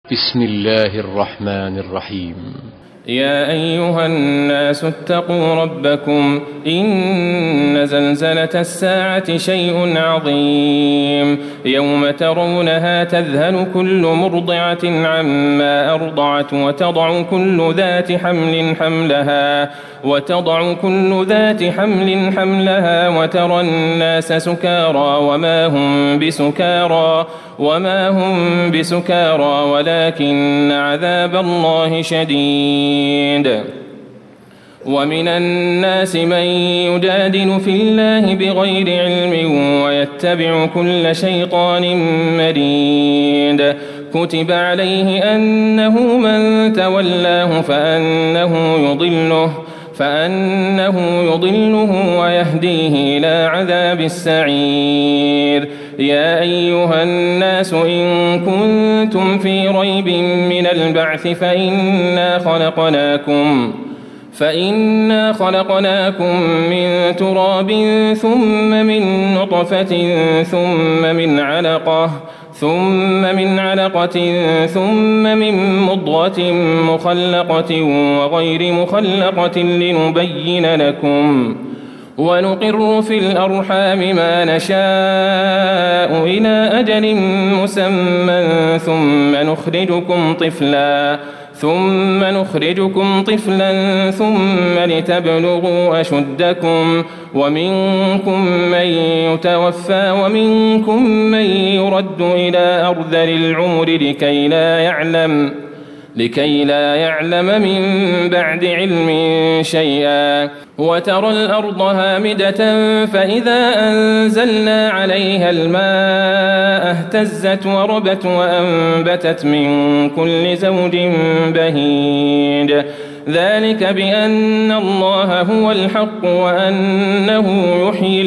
بسم الله الرحمن الرحيم. يا أيها الناس اتقوا ربكم إن زلزلة الساعة شيء عظيم يوم ترونها تذهل كل مرضعة عما أرضعت وتضع كل ذات حمل حملها وترى الناس سكارى وما هم بسكارى ولكن عذاب الله شديد. ومن الناس من يجادل في الله بغير علم ويتبع كل شيطان مريد. كتب عليه أنه من تولاه فأنه يضله ويهديه إلى عذاب السعير. يا أيها الناس إن كنتم في ريب من البعث فإنا خلقناكم من تراب ثم من نطفة ثم من علقة ثم من مضغة مخلقة وغير مخلقة لنبين لكم ونقر في الأرحام ما نشاء إلى أجل مسمى ثم نخرجكم طفلا ثم لتبلغوا أشدكم ومنكم من يتوفى ومنكم من يرد إلى أرذل العمر لكي لا يعلم من بعد علم شيئا. وترى الأرض هامدة فإذا أنزلنا عليها الماء اهتزت وربت وأنبتت من كل زوج بهيج. ذلك بأن الله هو الحق وأنه يحيي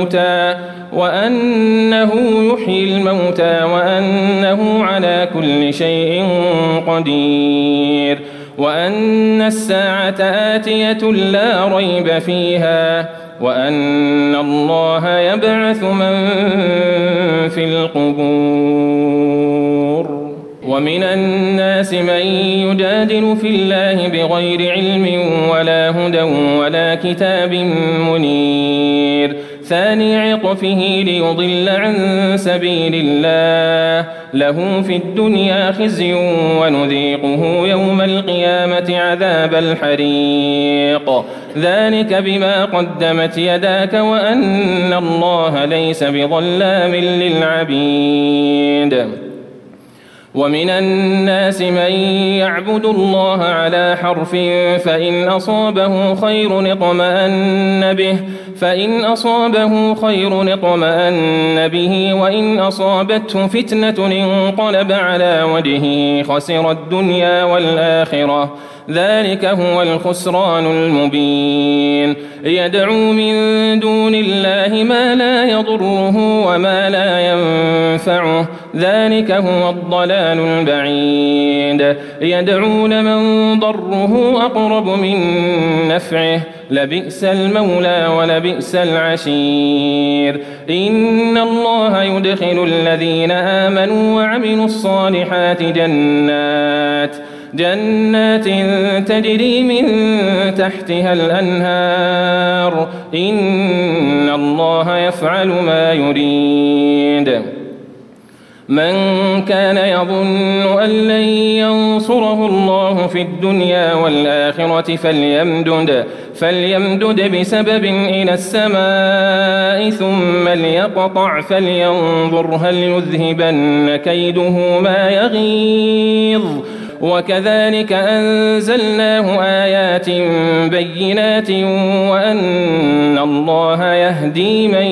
الموتى وأنه على كل شيء قدير وأن الساعة آتية لا ريب فيها وأن الله يبعث من في القبور. ومن الناس من يجادل في الله بغير علم ولا هدى ولا كتاب منير. ثاني عطفه ليضل عن سبيل الله له في الدنيا خزي ونذيقه يوم القيامة عذاب الحريق. ذلك بما قدمت يداك وأن الله ليس بظلام للعبيد. ومن الناس من يعبد الله على حرف فإن أصابه خير اطمأن به وإن أصابته فتنة انقلب على وجهه خسر الدنيا والآخرة. ذلك هو الخسران المبين. يدعو من دون الله ما لا يضره وما لا ينفعه ذلك هو الضلال البعيد. يدعو لمن ضره أقرب من نفعه لبئس المولى ولبئس العشير. إن الله يدخل الذين آمنوا وعملوا الصالحات جنات تجري من تحتها الأنهار إن الله يفعل ما يريد. من كان يظن أن لن ينصره الله في الدنيا والآخرة فليمدد بسبب إلى السماء ثم ليقطع فلينظر هل يذهبن كيده ما يغيظ. وكذلك أنزلناه آيات بينات وأن الله يهدي من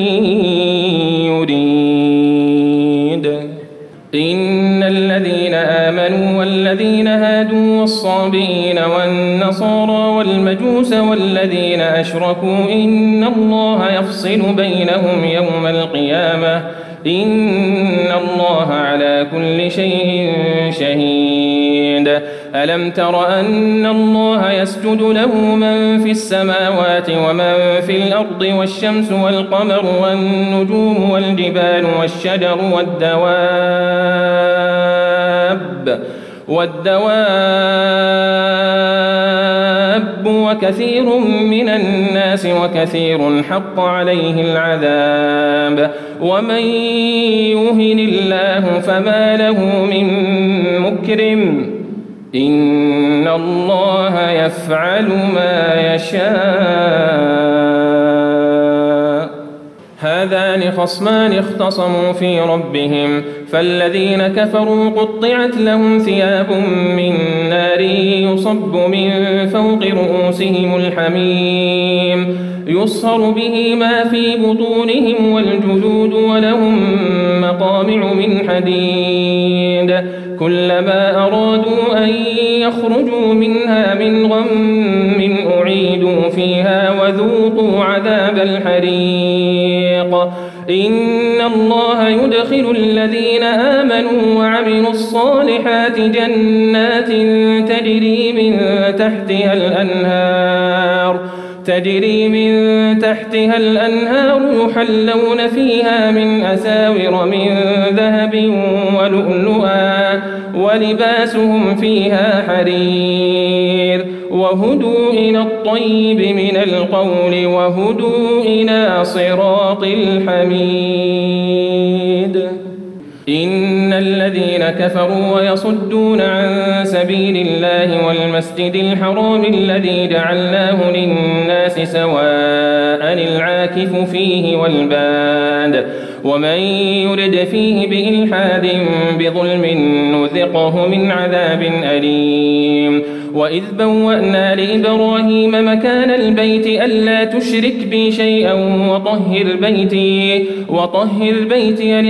يريد. إن الذين آمنوا والذين هادوا والصابئين والنصارى والمجوس والذين أشركوا إن الله يفصل بينهم يوم القيامة إن الله على كل شيء شهيد. ألم تر أن الله يسجد له من في السماوات ومن في الأرض والشمس والقمر والنجوم والجبال والشجر والدواب والدواب وكثير من الناس وكثير حق عليه العذاب ومن يهن الله فما له من مكرم إن الله يفعل ما يشاء. هذان خصمان اختصموا في ربهم فالذين كفروا قطعت لهم ثياب من نار يصب من فوق رؤوسهم الحميم يصهر به ما في بطونهم والجلود ولهم مقامع من حديد كلما أرادوا أن يخرجوا منها من غم أعيدوا فيها وذوقوا عذاب الحريق. إن الله يدخل الذين آمنوا وعملوا الصالحات جنات تجري من تحتها الأنهار يحلون فيها من أساور من ذهب ولؤلؤا ولباسهم فيها حرير وهدوا إلى الطيب من القول وهدوا إلى صراط الحميد. إن الذين كفروا ويصدون عن سبيل الله والمسجد الحرام الذي جعلناه للناس سواء العاكف فيه والباد ومن يرد فيه بإلحاد بظلم نذقه من عذاب أليم. وإذ بوأنا لإبراهيم مكان البيت ألا تشرك بي شيئا وطهر بيتي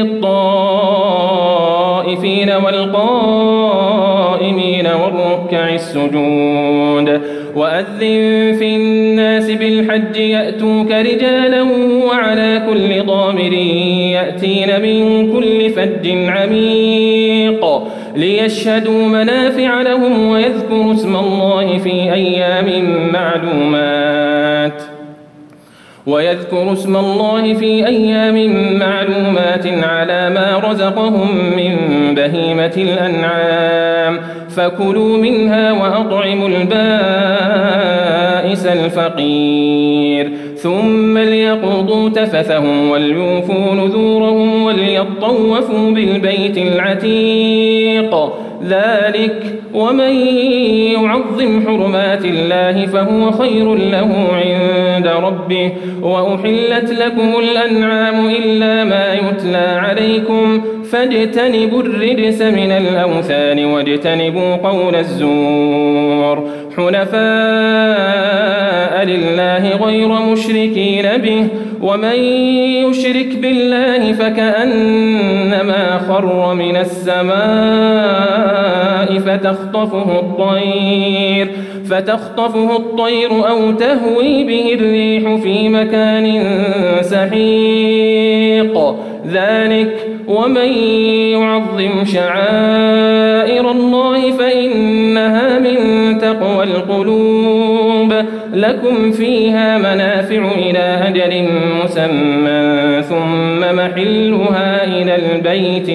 للطائفين والقائمين والركع السجود. وأذن في الناس بالحج يأتوك رجالا وعلى كل ضامر يأتين من كل فج عميق ليشهدوا منافع لهم ويذكروا اسم الله في أيام معلومات على ما رزقهم من بهيمة الأنعام فكلوا منها وأطعموا البائس الفقير ثم ليقضوا تفثهم وليوفوا نذورهم وليطوفوا بالبيت العتيق. ذلك ومن يعظم حرمات الله فهو خير له عند ربه. وأحلت لكم الأنعام إلا ما يتلى عليكم فاجتنبوا الرجس من الأوثان واجتنبوا قول الزور حنفاء لله غير مشركين به ومن يشرك بالله فكأنما خر من السماء فتخطفه الطير أو تهوي به الريح في مكان سحيق. ذلك ومن يعظم شعائر الله فإنها من تقوى القلوب. لكم فيها منافع إلى أجل مسمى ثم محلها إلى البيت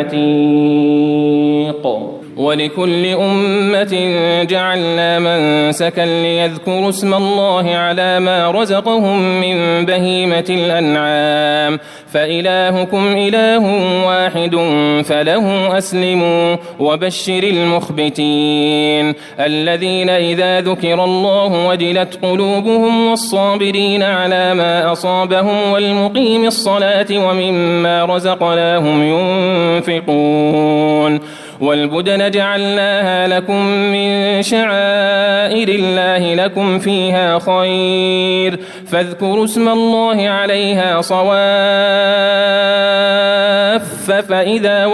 العتيق. ولكل أمة جعلنا منسكا ليذكروا اسم الله على ما رزقهم من بهيمة الأنعام فإلهكم إله واحد فله أسلموا. وبشر المخبتين الذين إذا ذكر الله وجلت قلوبهم والصابرين على ما أصابهم والمقيم الصلاة ومما رزقناهم ينفقون. والبدن جعلناها لكم من شعائر الله لكم فيها خير فاذكروا اسم الله عليها صواف فإذا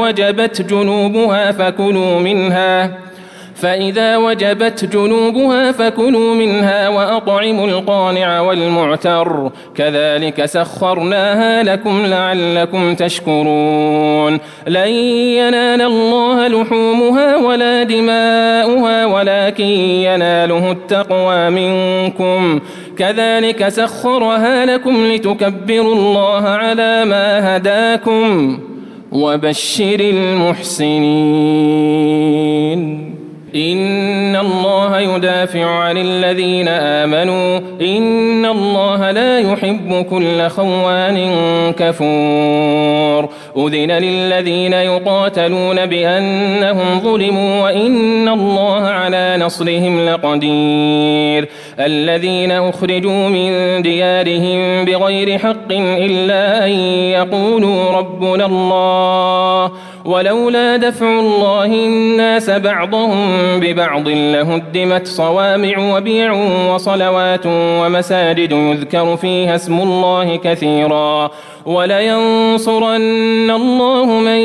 وجبت جنوبها فكلوا منها وأطعموا القانع والمعتر كذلك سخرناها لكم لعلكم تشكرون. لن ينال الله لحومها ولا دماؤها ولكن يناله التقوى منكم كذلك سخرها لكم لتكبروا الله على ما هداكم وبشر المحسنين. إن الله يدافع عن الذين آمنوا إن الله لا يحب كل خوان كفور أذن للذين يقاتلون بأنهم ظلموا وإن الله على نصرهم لقدير الذين أخرجوا من ديارهم بغير حق إلا أن يقولوا ربنا الله ولولا دفع الله الناس بعضهم ببعض لهدمت صوامع وبيع وصلوات ومساجد يذكر فيها اسم الله كثيرا ولينصرن الله من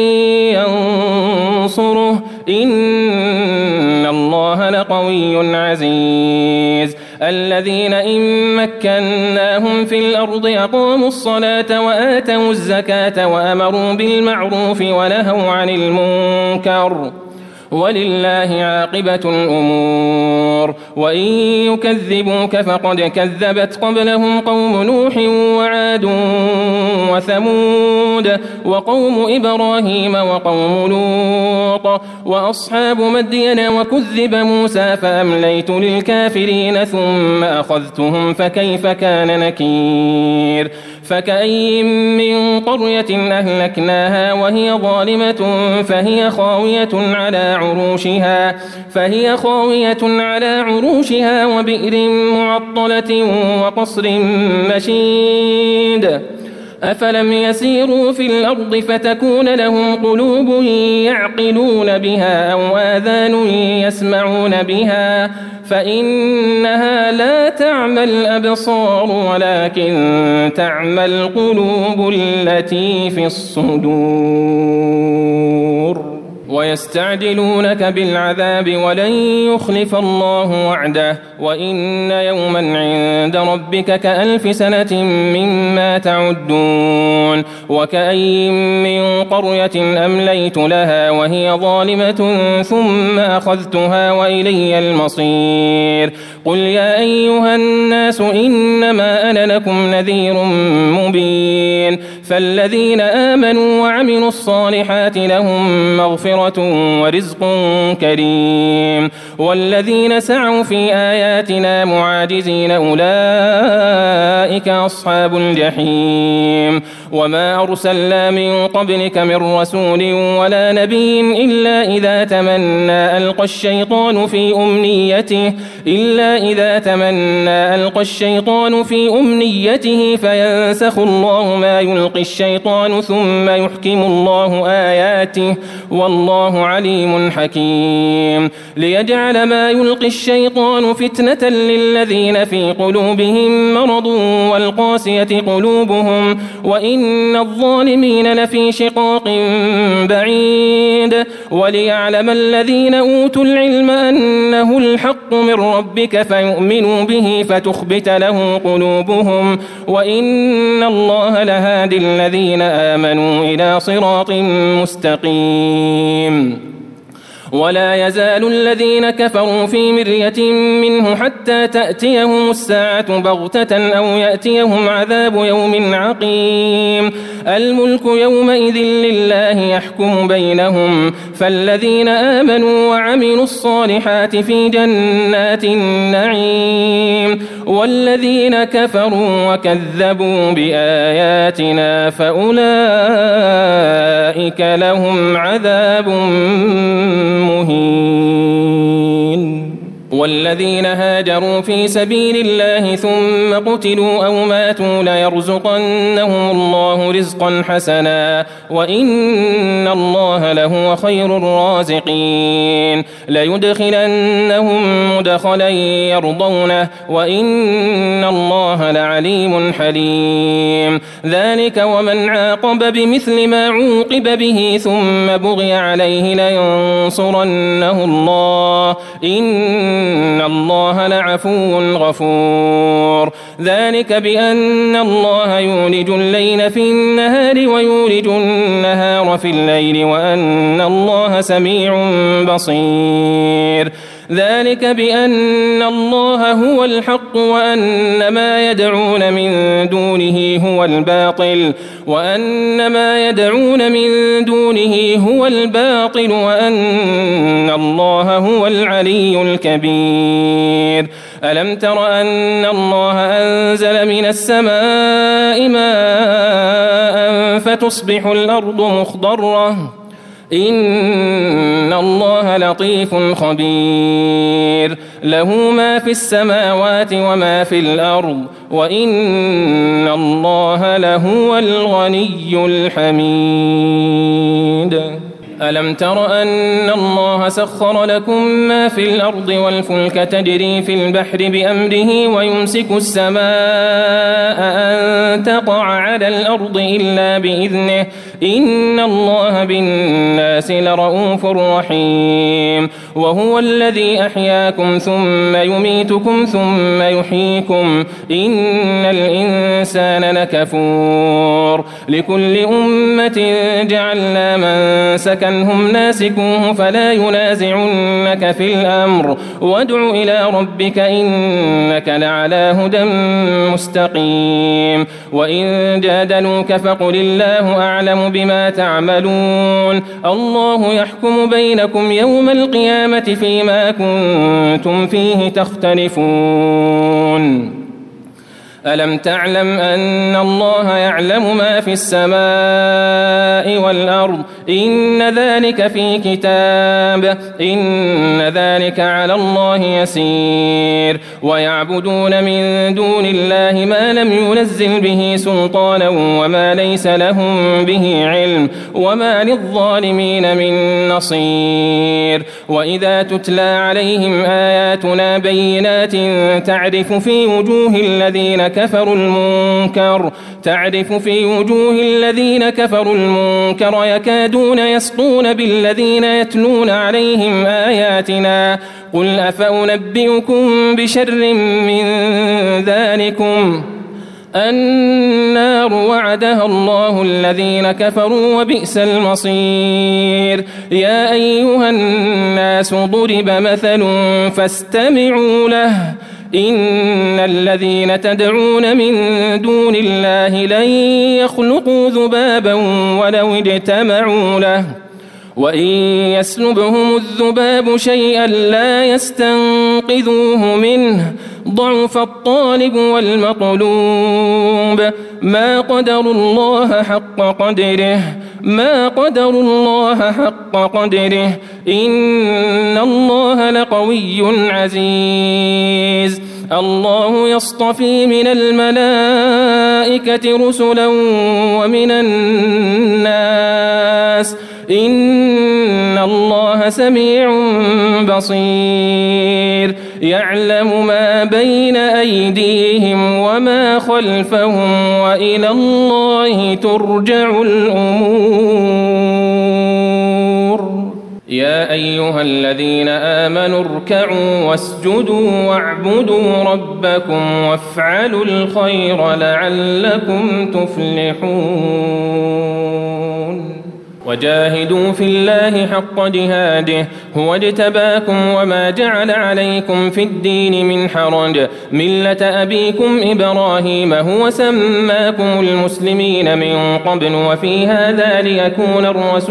ينصره إن الله لقوي عزيز الذين إن مكناهم في الأرض أقاموا الصلاة وآتوا الزكاة وأمروا بالمعروف ونهوا عن المنكر ولله عاقبة الأمور وإن يكذبوك فقد كذبت قبلهم قوم نوح وعاد وثمود وقوم إبراهيم وقوم لوط وأصحاب مدين وكذب موسى فأمليت للكافرين ثم أخذتهم فكيف كان نكير فكأي من قرية أهلكناها وهي ظالمة فهي خاوية على عروشها وبئر معطلة وقصر مشيد أفلم يسيروا في الأرض فتكون لهم قلوب يعقلون بها أو آذان يسمعون بها فإنها لا تعمى الأبصار ولكن تعمى القلوب التي في الصدور ويستعجلونك بالعذاب ولن يخلف الله وعده وإن يوما عند ربك كألف سنة مما تعدون وكأي من قرية أمليت لها وهي ظالمة ثم أخذتها وإلي المصير قل يا أيها الناس إنما أنا لكم نذير مبين فالذين آمنوا وعملوا الصالحات لهم مغفرة ورزق كريم والذين سعوا في آياتنا معاجزين أولئك أصحاب الجحيم وما أرسلنا من قبلك من رسول ولا نبي إلا إذا تمنى ألقى الشيطان في أمنيته فينسخ الله ما يلقي الشيطان ثم يحكم الله آياته والله عليم حكيم ليجعل ما يلقي الشيطان فتنة للذين في قلوبهم مرض والقاسية قلوبهم وإن الظالمين لفي شقاق بعيد وليعلم الذين أوتوا العلم أنه الحق من ربك فيؤمنوا به فتخبت له قلوبهم وإن الله لهادي الذين آمنوا إلى صراط مستقيم ولا يزال الذين كفروا في مرية منه حتى تأتيهم الساعة بغتة أو يأتيهم عذاب يوم عقيم الملك يومئذ لله يحكم بينهم فالذين آمنوا وعملوا الصالحات في جنات النعيم والذين كفروا وكذبوا بآياتنا فأولئك لهم عذاب مهين والذين هاجروا في سبيل الله ثم قتلوا أو ماتوا ليرزقنهم الله رزقا حسنا وإن الله لهو خير الرازقين ليدخلنهم مدخلا يرضونه وإن الله لعليم حليم ذلك ومن عاقب بمثل ما عوقب به ثم بغي عليه لينصرنه الله إن الله لعفو غفور ذلك بأن الله يولج الليل في النهار ويولج النهار في الليل وأن الله سميع بصير ذلك بأن الله هو الحق وأن ما يدعون من دونه هو الباطل وأن الله هو العلي الكبير ألم تر أن الله أنزل من السماء ماء فتصبح الأرض مخضرة إن الله لطيف خبير له ما في السماوات وما في الأرض وإن الله لهو الغني الحميد ألم تر أن الله سخر لكم ما في الأرض والفلك تجري في البحر بأمره ويمسك السماء أن تقع على الأرض إلا بإذنه إن الله بالناس لرؤوف رحيم وهو الذي أحياكم ثم يميتكم ثم يحييكم إن الإنسان لكفور لكل أمة جعلنا من سكنهم ناسكوه فلا ينازعنك في الأمر وادع إلى ربك إنك لعلى هدى مستقيم وإن جادلوك فقل الله أعلم بما تعملون الله يحكم بينكم يوم القيامة فيما كنتم فيه تختلفون ألم تعلم أن الله يعلم ما في السماء والأرض إن ذلك في كتاب إن ذلك على الله يسير ويعبدون من دون الله ما لم ينزل به سلطانا وما ليس لهم به علم وما للظالمين من نصير وإذا تتلى عليهم آياتنا بينات تعرف في وجوه الذين كفروا المنكر يكادون يسطون بالذين يتلون عليهم آياتنا قل أفأنبئكم بشر من ذلكم النار وعدها الله الذين كفروا وبئس المصير يا أيها الناس ضرب مثل فاستمعوا له إن الذين تدعون من دون الله لن يخلقوا ذبابا ولو اجتمعوا له وإن يسلبهم الذباب شيئا لا يستنقذوه منه ضعف الطالب والمطلوب ما قدروا الله حق قدره إن الله لقوي عزيز الله يصطفي من الملائكة رسلا ومن الناس إن الله سميع بصير يعلم ما بين أيديهم وما خلفهم وإلى الله ترجع الأمور يا أيها الذين آمنوا اركعوا واسجدوا واعبدوا ربكم وافعلوا الخير لعلكم تفلحون وجاهدوا في الله حق جهاده هو اجتباكم وما جعل عليكم في الدين من حرج ملة أبيكم إبراهيم هو سماكم المسلمين من قبل وفي هذا ليكون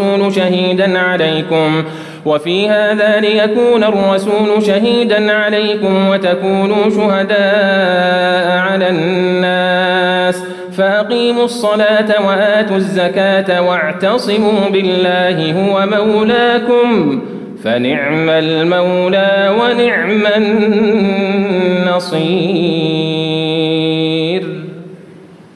الرسول شهيدا عليكم وتكونوا شهداء على الناس فأقيموا الصلاة وآتوا الزكاة واعتصموا بالله هو مولاكم فنعم المولى ونعم النصير